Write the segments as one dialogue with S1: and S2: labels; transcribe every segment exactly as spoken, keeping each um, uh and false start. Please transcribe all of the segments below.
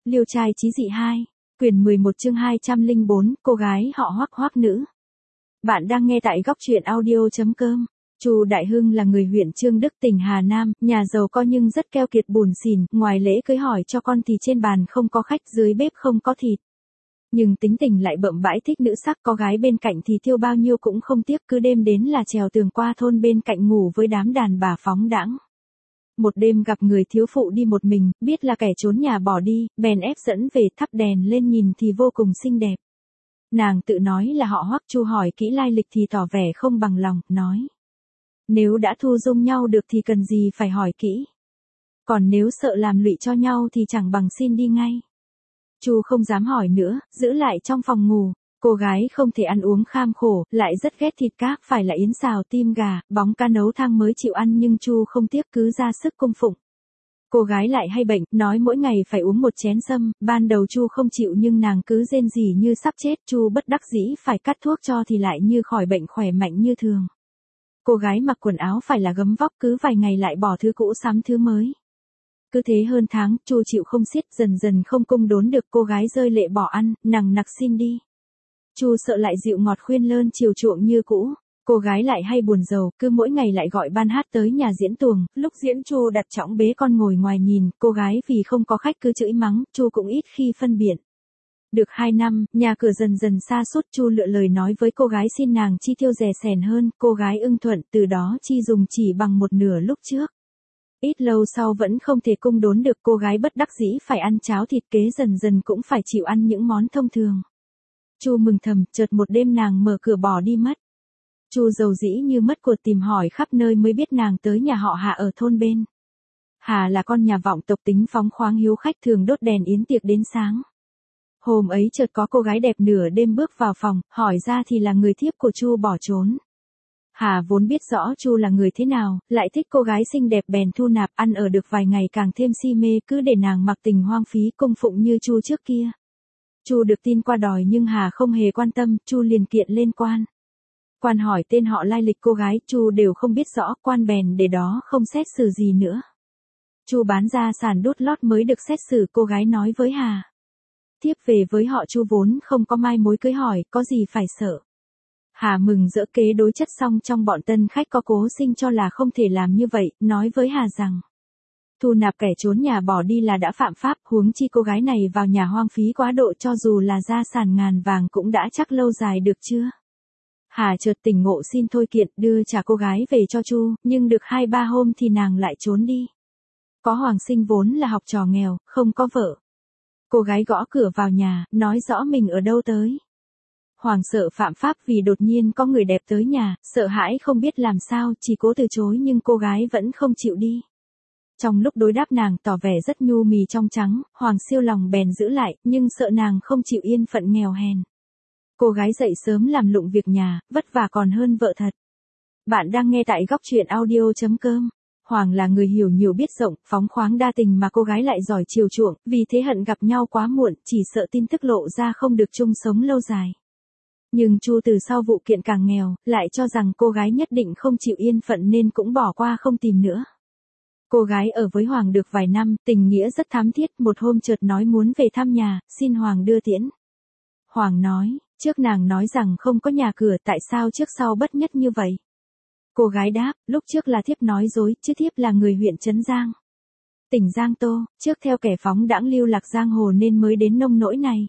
S1: Liêu trai chí dị hai, quyển mười một chương hai trăm lẻ bốn, cô gái họ Hoắc Hoắc nữ. Bạn đang nghe tại góc truyện audio chấm com. Chu Đại Hưng là người huyện Trương Đức tỉnh Hà Nam, nhà giàu có nhưng rất keo kiệt buồn xỉn, ngoài lễ cưới hỏi cho con thì trên bàn không có khách, dưới bếp không có thịt. Nhưng tính tình lại bợm bãi thích nữ sắc, có gái bên cạnh thì tiêu bao nhiêu cũng không tiếc, cứ đêm đến là trèo tường qua thôn bên cạnh ngủ với đám đàn bà phóng đãng. Một đêm gặp người thiếu phụ đi một mình, biết là kẻ trốn nhà bỏ đi, bèn ép dẫn về, thắp đèn lên nhìn thì vô cùng xinh đẹp. Nàng tự nói là họ Hoắc, Chu hỏi kỹ lai lịch thì tỏ vẻ không bằng lòng, nói: nếu đã thu dung nhau được thì cần gì phải hỏi kỹ. Còn nếu sợ làm lụy cho nhau thì chẳng bằng xin đi ngay. Chu không dám hỏi nữa, giữ lại trong phòng ngủ. Cô gái không thể ăn uống kham khổ, lại rất ghét thịt cá, phải là yến xào tim gà, bóng cá nấu thang mới chịu ăn, nhưng Chu không tiếc cứ ra sức cung phụng. Cô gái lại hay bệnh, nói mỗi ngày phải uống một chén sâm, ban đầu Chu không chịu nhưng nàng cứ rên rỉ như sắp chết, Chu bất đắc dĩ phải cắt thuốc cho thì lại như khỏi bệnh, khỏe mạnh như thường. Cô gái mặc quần áo phải là gấm vóc, cứ vài ngày lại bỏ thứ cũ sắm thứ mới. Cứ thế hơn tháng, Chu chịu không xiết, dần dần không cung đốn được, cô gái rơi lệ bỏ ăn, nằng nặc xin đi. Chu sợ lại dịu ngọt khuyên lơn chiều chuộng như cũ. Cô gái lại hay buồn rầu, cứ mỗi ngày lại gọi ban hát tới nhà diễn tuồng, lúc diễn Chu đặt chõng bế con ngồi ngoài nhìn, cô gái vì không có khách cứ chửi mắng, Chu cũng ít khi phân biện. Được hai năm, nhà cửa dần dần sa sút, Chu lựa lời nói với cô gái xin nàng chi tiêu rẻ sẻn hơn, cô gái ưng thuận, từ đó chi dùng chỉ bằng một nửa lúc trước. Ít lâu sau vẫn không thể cung đốn được, cô gái bất đắc dĩ phải ăn cháo thịt kế, dần dần cũng phải chịu ăn những món thông thường. Chu mừng thầm, chợt một đêm nàng mở cửa bỏ đi mất. Chu dầu dĩ như mất của, tìm hỏi khắp nơi mới biết nàng tới nhà họ Hà ở thôn bên. Hà là con nhà vọng tộc, tính phóng khoáng hiếu khách, thường đốt đèn yến tiệc đến sáng. Hôm ấy chợt có cô gái đẹp nửa đêm bước vào phòng, hỏi ra thì là người thiếp của Chu bỏ trốn. Hà vốn biết rõ Chu là người thế nào, lại thích cô gái xinh đẹp bèn thu nạp, ăn ở được vài ngày càng thêm si mê, cứ để nàng mặc tình hoang phí cung phụng như Chu trước kia. Chu được tin qua đòi nhưng Hà không hề quan tâm, Chu liền kiện lên quan. Quan hỏi tên họ lai lịch cô gái, Chu đều không biết rõ, quan bèn để đó không xét xử gì nữa. Chu bán gia sản đút lót mới được xét xử, cô gái nói với Hà: tiếp về với họ Chu vốn không có mai mối cưới hỏi, có gì phải sợ. Hà mừng rỡ kế đối chất, xong trong bọn tân khách có cố sinh cho là không thể làm như vậy, nói với Hà rằng thu nạp kẻ trốn nhà bỏ đi là đã phạm pháp, huống chi cô gái này vào nhà hoang phí quá độ, cho dù là gia sản ngàn vàng cũng đã chắc lâu dài được chưa. Hà chợt tỉnh ngộ xin thôi kiện, đưa trả cô gái về cho Chu, nhưng được hai ba hôm thì nàng lại trốn đi. Có Hoàng Sinh vốn là học trò nghèo, không có vợ. Cô gái gõ cửa vào nhà, nói rõ mình ở đâu tới. Hoàng sợ phạm pháp vì đột nhiên có người đẹp tới nhà, sợ hãi không biết làm sao, chỉ cố từ chối nhưng cô gái vẫn không chịu đi. Trong lúc đối đáp nàng tỏ vẻ rất nhu mì trong trắng, Hoàng siêu lòng bèn giữ lại, nhưng sợ nàng không chịu yên phận nghèo hèn. Cô gái dậy sớm làm lụng việc nhà, vất vả còn hơn vợ thật. Bạn đang nghe tại góc truyện audio chấm com. Hoàng là người hiểu nhiều biết rộng, phóng khoáng đa tình mà cô gái lại giỏi chiều chuộng, vì thế hận gặp nhau quá muộn, chỉ sợ tin tức lộ ra không được chung sống lâu dài. Nhưng Chu từ sau vụ kiện càng nghèo, lại cho rằng cô gái nhất định không chịu yên phận nên cũng bỏ qua không tìm nữa. Cô gái ở với Hoàng được vài năm, tình nghĩa rất thắm thiết, một hôm chợt nói muốn về thăm nhà, xin Hoàng đưa tiễn. Hoàng nói, trước nàng nói rằng không có nhà cửa, tại sao trước sau bất nhất như vậy? Cô gái đáp, lúc trước là thiếp nói dối, chứ thiếp là người huyện Trấn Giang, tỉnh Giang Tô, trước theo kẻ phóng đãng lưu lạc giang hồ nên mới đến nông nỗi này.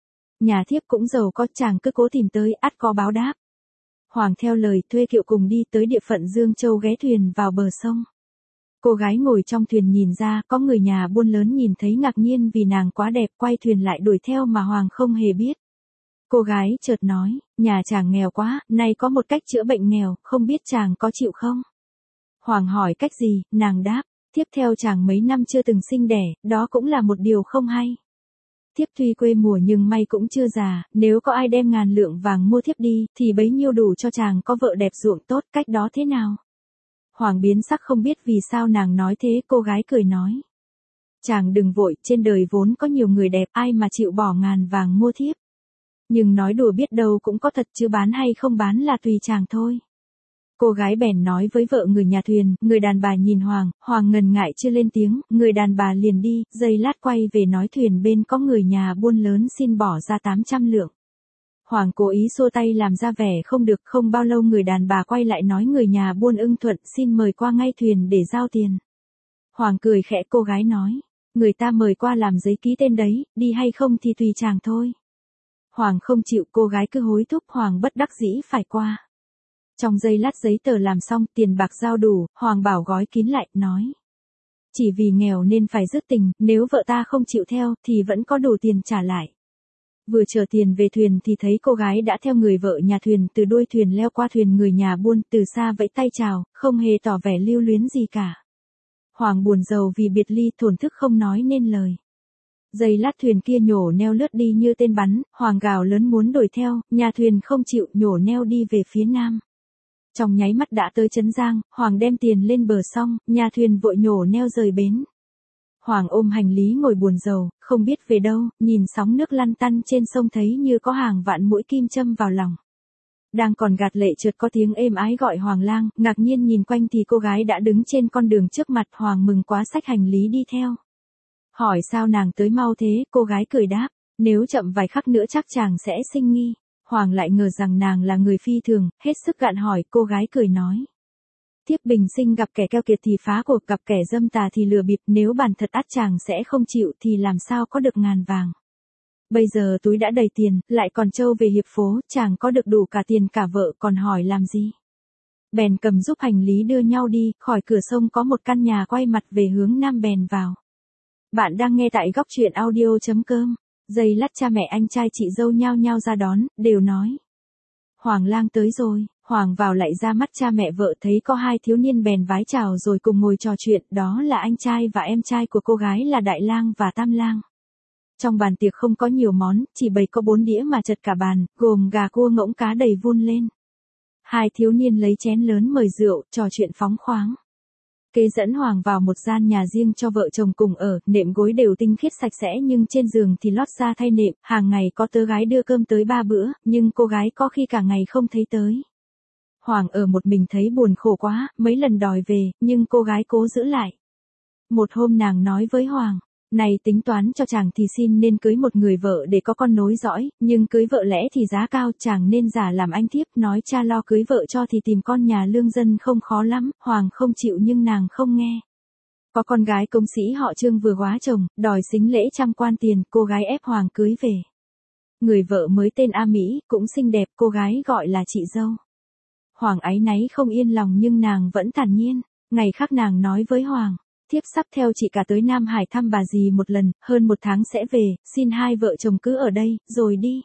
S1: Nhà thiếp cũng giàu có, chàng cứ cố tìm tới, ắt có báo đáp. Hoàng theo lời thuê kiệu cùng đi tới địa phận Dương Châu, ghé thuyền vào bờ sông. Cô gái ngồi trong thuyền nhìn ra, có người nhà buôn lớn nhìn thấy ngạc nhiên vì nàng quá đẹp, quay thuyền lại đuổi theo mà Hoàng không hề biết. Cô gái chợt nói, nhà chàng nghèo quá, nay có một cách chữa bệnh nghèo, không biết chàng có chịu không? Hoàng hỏi cách gì, nàng đáp, thiếp theo chàng mấy năm chưa từng sinh đẻ, đó cũng là một điều không hay. Thiếp tuy quê mùa nhưng may cũng chưa già, nếu có ai đem ngàn lượng vàng mua thiếp đi, thì bấy nhiêu đủ cho chàng có vợ đẹp ruộng tốt, cách đó thế nào? Hoàng biến sắc không biết vì sao nàng nói thế, cô gái cười nói. Chàng đừng vội, trên đời vốn có nhiều người đẹp, ai mà chịu bỏ ngàn vàng mua thiếp. Nhưng nói đùa biết đâu cũng có thật, chứ bán hay không bán là tùy chàng thôi. Cô gái bèn nói với vợ người nhà thuyền, người đàn bà nhìn Hoàng, Hoàng ngần ngại chưa lên tiếng, người đàn bà liền đi, giây lát quay về nói thuyền bên có người nhà buôn lớn xin bỏ ra tám trăm lượng. Hoàng cố ý xua tay làm ra vẻ không được, không bao lâu người đàn bà quay lại nói người nhà buôn ưng thuận xin mời qua ngay thuyền để giao tiền. Hoàng cười khẽ, cô gái nói, người ta mời qua làm giấy ký tên đấy, đi hay không thì tùy chàng thôi. Hoàng không chịu, cô gái cứ hối thúc, Hoàng bất đắc dĩ phải qua. Trong giây lát giấy tờ làm xong, tiền bạc giao đủ, Hoàng bảo gói kín lại, nói. Chỉ vì nghèo nên phải dứt tình, nếu vợ ta không chịu theo, thì vẫn có đủ tiền trả lại. Vừa chờ tiền về thuyền thì thấy cô gái đã theo người vợ nhà thuyền từ đuôi thuyền leo qua thuyền người nhà buôn, từ xa vẫy tay chào, không hề tỏ vẻ lưu luyến gì cả. Hoàng buồn rầu vì biệt ly, thổn thức không nói nên lời. Giây lát thuyền kia nhổ neo lướt đi như tên bắn, Hoàng gào lớn muốn đuổi theo, nhà thuyền không chịu, nhổ neo đi về phía nam. Trong nháy mắt đã tới Trấn Giang, Hoàng đem tiền lên bờ xong, nhà thuyền vội nhổ neo rời bến. Hoàng ôm hành lý ngồi buồn rầu, không biết về đâu, nhìn sóng nước lăn tăn trên sông thấy như có hàng vạn mũi kim châm vào lòng. Đang còn gạt lệ chợt có tiếng êm ái gọi Hoàng lang, ngạc nhiên nhìn quanh thì cô gái đã đứng trên con đường trước mặt. Hoàng mừng quá xách hành lý đi theo. Hỏi sao nàng tới mau thế, cô gái cười đáp, nếu chậm vài khắc nữa chắc chàng sẽ sinh nghi. Hoàng lại ngờ rằng nàng là người phi thường, hết sức gạn hỏi, cô gái cười nói. Thiếp bình sinh gặp kẻ keo kiệt thì phá cuộc, gặp kẻ dâm tà thì lừa bịp, nếu bản thật ắt chàng sẽ không chịu thì làm sao có được ngàn vàng. Bây giờ túi đã đầy tiền, lại còn trâu về hiệp phố, chàng có được đủ cả tiền cả vợ còn hỏi làm gì. Bèn cầm giúp hành lý đưa nhau đi, khỏi cửa sông có một căn nhà quay mặt về hướng nam bèn vào. Bạn đang nghe tại góc truyện audio chấm com. Giây lát cha mẹ anh trai chị dâu nhao nhao ra đón, đều nói. Hoàng lang tới rồi. Hoàng vào lại ra mắt cha mẹ vợ thấy có hai thiếu niên bèn vái chào rồi cùng ngồi trò chuyện, đó là anh trai và em trai của cô gái là Đại lang và Tam lang. Trong bàn tiệc không có nhiều món, chỉ bày có bốn đĩa mà chật cả bàn, gồm gà cua ngỗng cá đầy vun lên. Hai thiếu niên lấy chén lớn mời rượu, trò chuyện phóng khoáng. Kế dẫn Hoàng vào một gian nhà riêng cho vợ chồng cùng ở, nệm gối đều tinh khiết sạch sẽ nhưng trên giường thì lót da thay nệm, hàng ngày có tớ gái đưa cơm tới ba bữa, nhưng cô gái có khi cả ngày không thấy tới. Hoàng ở một mình thấy buồn khổ quá, mấy lần đòi về, nhưng cô gái cố giữ lại. Một hôm nàng nói với Hoàng, này tính toán cho chàng thì xin nên cưới một người vợ để có con nối dõi, nhưng cưới vợ lẽ thì giá cao, chàng nên giả làm anh thiếp, nói cha lo cưới vợ cho thì tìm con nhà lương dân không khó lắm. Hoàng không chịu nhưng nàng không nghe. Có con gái công sĩ họ Trương vừa góa chồng, đòi sính lễ trăm quan tiền, cô gái ép Hoàng cưới về. Người vợ mới tên A Mỹ, cũng xinh đẹp, cô gái gọi là chị dâu. Hoàng áy náy không yên lòng nhưng nàng vẫn thản nhiên. Ngày khác nàng nói với Hoàng, thiếp sắp theo chị cả tới Nam Hải thăm bà dì một lần, hơn một tháng sẽ về, xin hai vợ chồng cứ ở đây, rồi đi.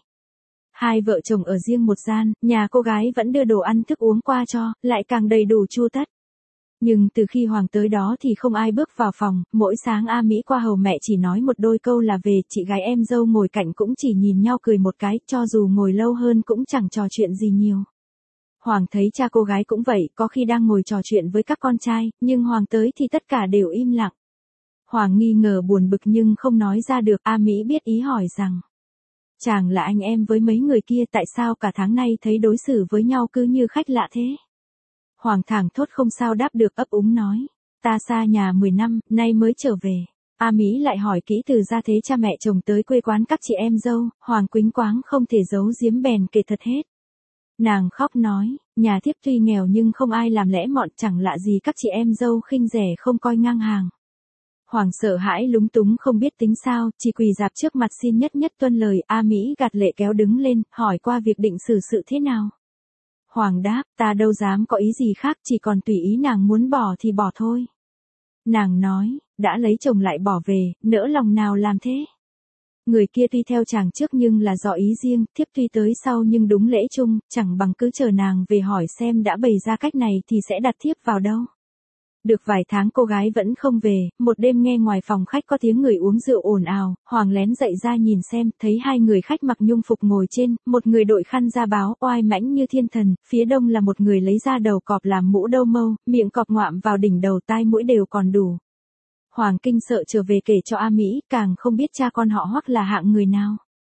S1: Hai vợ chồng ở riêng một gian, nhà cô gái vẫn đưa đồ ăn thức uống qua cho, lại càng đầy đủ chu tất. Nhưng từ khi Hoàng tới đó thì không ai bước vào phòng, mỗi sáng A Mỹ qua hầu mẹ chỉ nói một đôi câu là về, chị gái em dâu ngồi cạnh cũng chỉ nhìn nhau cười một cái, cho dù ngồi lâu hơn cũng chẳng trò chuyện gì nhiều. Hoàng thấy cha cô gái cũng vậy, có khi đang ngồi trò chuyện với các con trai, nhưng Hoàng tới thì tất cả đều im lặng. Hoàng nghi ngờ buồn bực nhưng không nói ra được, A Mỹ biết ý hỏi rằng. Chàng là anh em với mấy người kia, tại sao cả tháng nay thấy đối xử với nhau cứ như khách lạ thế? Hoàng thảng thốt không sao đáp được, ấp úng nói. Ta xa nhà mười năm, nay mới trở về. A Mỹ lại hỏi kỹ từ ra thế cha mẹ chồng tới quê quán các chị em dâu, Hoàng quýnh quáng không thể giấu giếm bèn kể thật hết. Nàng khóc nói, nhà thiếp tuy nghèo nhưng không ai làm lẽ mọn, chẳng lạ gì các chị em dâu khinh rẻ không coi ngang hàng. Hoàng sợ hãi lúng túng không biết tính sao, chỉ quỳ rạp trước mặt xin nhất nhất tuân lời. A Mỹ gạt lệ kéo đứng lên, hỏi qua việc định xử sự thế nào. Hoàng đáp, ta đâu dám có ý gì khác, chỉ còn tùy ý nàng muốn bỏ thì bỏ thôi. Nàng nói, đã lấy chồng lại bỏ về, nỡ lòng nào làm thế. Người kia tuy theo chàng trước nhưng là do ý riêng, thiếp tuy tới sau nhưng đúng lễ chung, chẳng bằng cứ chờ nàng về hỏi xem đã bày ra cách này thì sẽ đặt thiếp vào đâu. Được vài tháng cô gái vẫn không về, một đêm nghe ngoài phòng khách có tiếng người uống rượu ồn ào, Hoàng lén dậy ra nhìn xem, thấy hai người khách mặc nhung phục ngồi trên, một người đội khăn da báo, oai mãnh như thiên thần, phía đông là một người lấy da đầu cọp làm mũ đâu mâu, miệng cọp ngoạm vào đỉnh đầu, tai mũi đều còn đủ. Hoàng kinh sợ trở về kể cho A Mỹ, càng không biết cha con họ Hoắc là hạng người nào.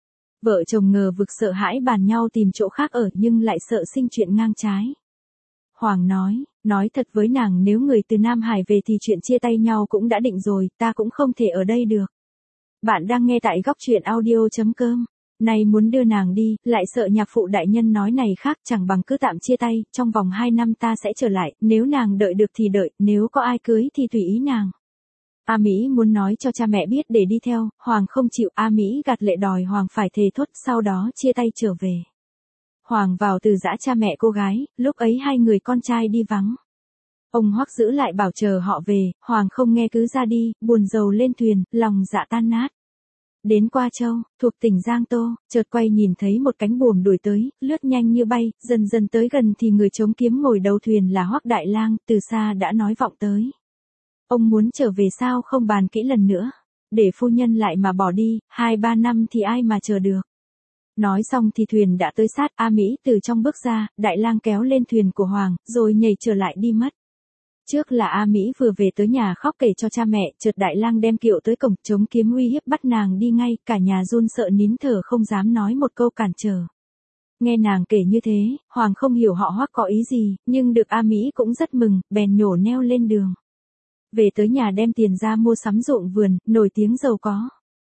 S1: Vợ chồng ngờ vực sợ hãi bàn nhau tìm chỗ khác ở nhưng lại sợ sinh chuyện ngang trái. Hoàng nói, nói thật với nàng nếu người từ Nam Hải về thì chuyện chia tay nhau cũng đã định rồi, ta cũng không thể ở đây được. Bạn đang nghe tại góc truyện audio.com. Này muốn đưa nàng đi, lại sợ nhạc phụ đại nhân nói này khác, chẳng bằng cứ tạm chia tay, trong vòng hai năm ta sẽ trở lại, nếu nàng đợi được thì đợi, nếu có ai cưới thì tùy ý nàng. A Mỹ muốn nói cho cha mẹ biết để đi theo, Hoàng không chịu, A Mỹ gạt lệ đòi Hoàng phải thề thốt, sau đó chia tay trở về. Hoàng vào từ giã cha mẹ cô gái, lúc ấy hai người con trai đi vắng. Ông Hoắc giữ lại bảo chờ họ về, Hoàng không nghe cứ ra đi, buồn rầu lên thuyền, lòng dạ tan nát. Đến Qua Châu, thuộc tỉnh Giang Tô, chợt quay nhìn thấy một cánh buồm đuổi tới, lướt nhanh như bay, dần dần tới gần thì người chống kiếm ngồi đầu thuyền là Hoắc Đại Lang, từ xa đã nói vọng tới. Ông muốn trở về sao không bàn kỹ lần nữa, để phu nhân lại mà bỏ đi, hai ba năm thì ai mà chờ được. Nói xong thì thuyền đã tới sát, A Mỹ từ trong bước ra, Đại Lang kéo lên thuyền của Hoàng, rồi nhảy trở lại đi mất. Trước là A Mỹ vừa về tới nhà khóc kể cho cha mẹ, chợt Đại Lang đem kiệu tới cổng, chống kiếm uy hiếp bắt nàng đi ngay, cả nhà run sợ nín thở không dám nói một câu cản trở. Nghe nàng kể như thế, Hoàng không hiểu họ Hoắc có ý gì, nhưng được A Mỹ cũng rất mừng, bèn nhổ neo lên đường. Về tới nhà đem tiền ra mua sắm ruộng vườn, nổi tiếng giàu có.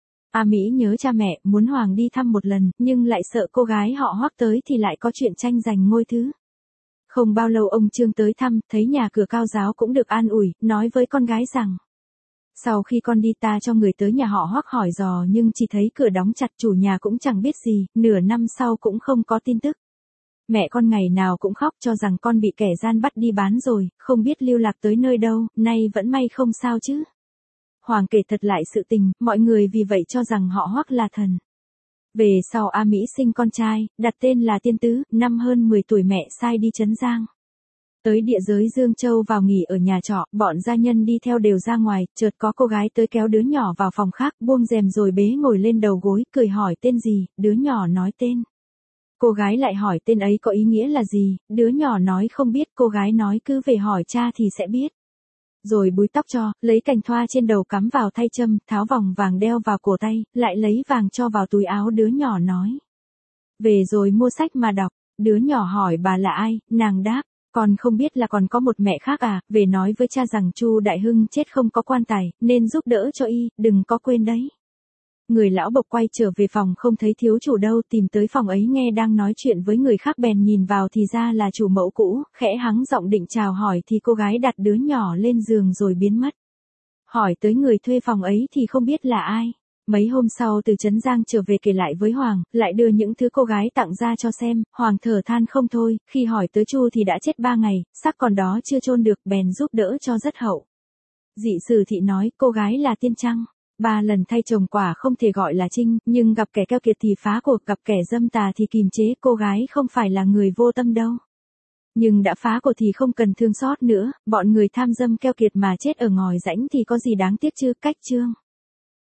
S1: A Mỹ nhớ cha mẹ, muốn Hoàng đi thăm một lần, nhưng lại sợ cô gái họ Hoắc tới thì lại có chuyện tranh giành ngôi thứ. Không bao lâu ông Trương tới thăm, thấy nhà cửa cao ráo cũng được an ủi, nói với con gái rằng: sau khi con đi ta cho người tới nhà họ Hoắc hỏi dò nhưng chỉ thấy cửa đóng chặt, chủ nhà cũng chẳng biết gì, nửa năm sau cũng không có tin tức. Mẹ con ngày nào cũng khóc cho rằng con bị kẻ gian bắt đi bán rồi, không biết lưu lạc tới nơi đâu, nay vẫn may không sao chứ. Hoàng kể thật lại sự tình, mọi người vì vậy cho rằng họ Hoắc là thần. Về sau A Mỹ sinh con trai, đặt tên là Tiên Tứ, năm hơn mười tuổi mẹ sai đi Trấn Giang. Tới địa giới Dương Châu vào nghỉ ở nhà trọ, bọn gia nhân đi theo đều ra ngoài, chợt có cô gái tới kéo đứa nhỏ vào phòng khác, buông rèm rồi bế ngồi lên đầu gối, cười hỏi tên gì, đứa nhỏ nói tên. Cô gái lại hỏi tên ấy có ý nghĩa là gì, đứa nhỏ nói không biết, cô gái nói cứ về hỏi cha thì sẽ biết. Rồi búi tóc cho, lấy cành thoa trên đầu cắm vào thay châm, tháo vòng vàng đeo vào cổ tay, lại lấy vàng cho vào túi áo, đứa nhỏ nói: về rồi mua sách mà đọc. Đứa nhỏ hỏi bà là ai, nàng đáp: con không biết là còn có một mẹ khác à, về nói với cha rằng Chu Đại Hưng chết không có quan tài, nên giúp đỡ cho y, đừng có quên đấy. Người lão bộc quay trở về phòng không thấy thiếu chủ đâu, tìm tới phòng ấy nghe đang nói chuyện với người khác bèn nhìn vào thì ra là chủ mẫu cũ, khẽ hắng giọng định chào hỏi thì cô gái đặt đứa nhỏ lên giường rồi biến mất. Hỏi tới người thuê phòng ấy thì không biết là ai. Mấy hôm sau từ Trấn Giang trở về kể lại với Hoàng, lại đưa những thứ cô gái tặng ra cho xem, Hoàng thở than không thôi, khi hỏi tới Chu thì đã chết ba ngày, xác còn đó chưa chôn được, bèn giúp đỡ cho rất hậu. Dị Sử Thị nói, cô gái là Tiên Trăng. Ba lần thay chồng quả không thể gọi là trinh, nhưng gặp kẻ keo kiệt thì phá cuộc, gặp kẻ dâm tà thì kìm chế, cô gái không phải là người vô tâm đâu. Nhưng đã phá cuộc thì không cần thương xót nữa, bọn người tham dâm keo kiệt mà chết ở ngòi rãnh thì có gì đáng tiếc chứ, cách chương.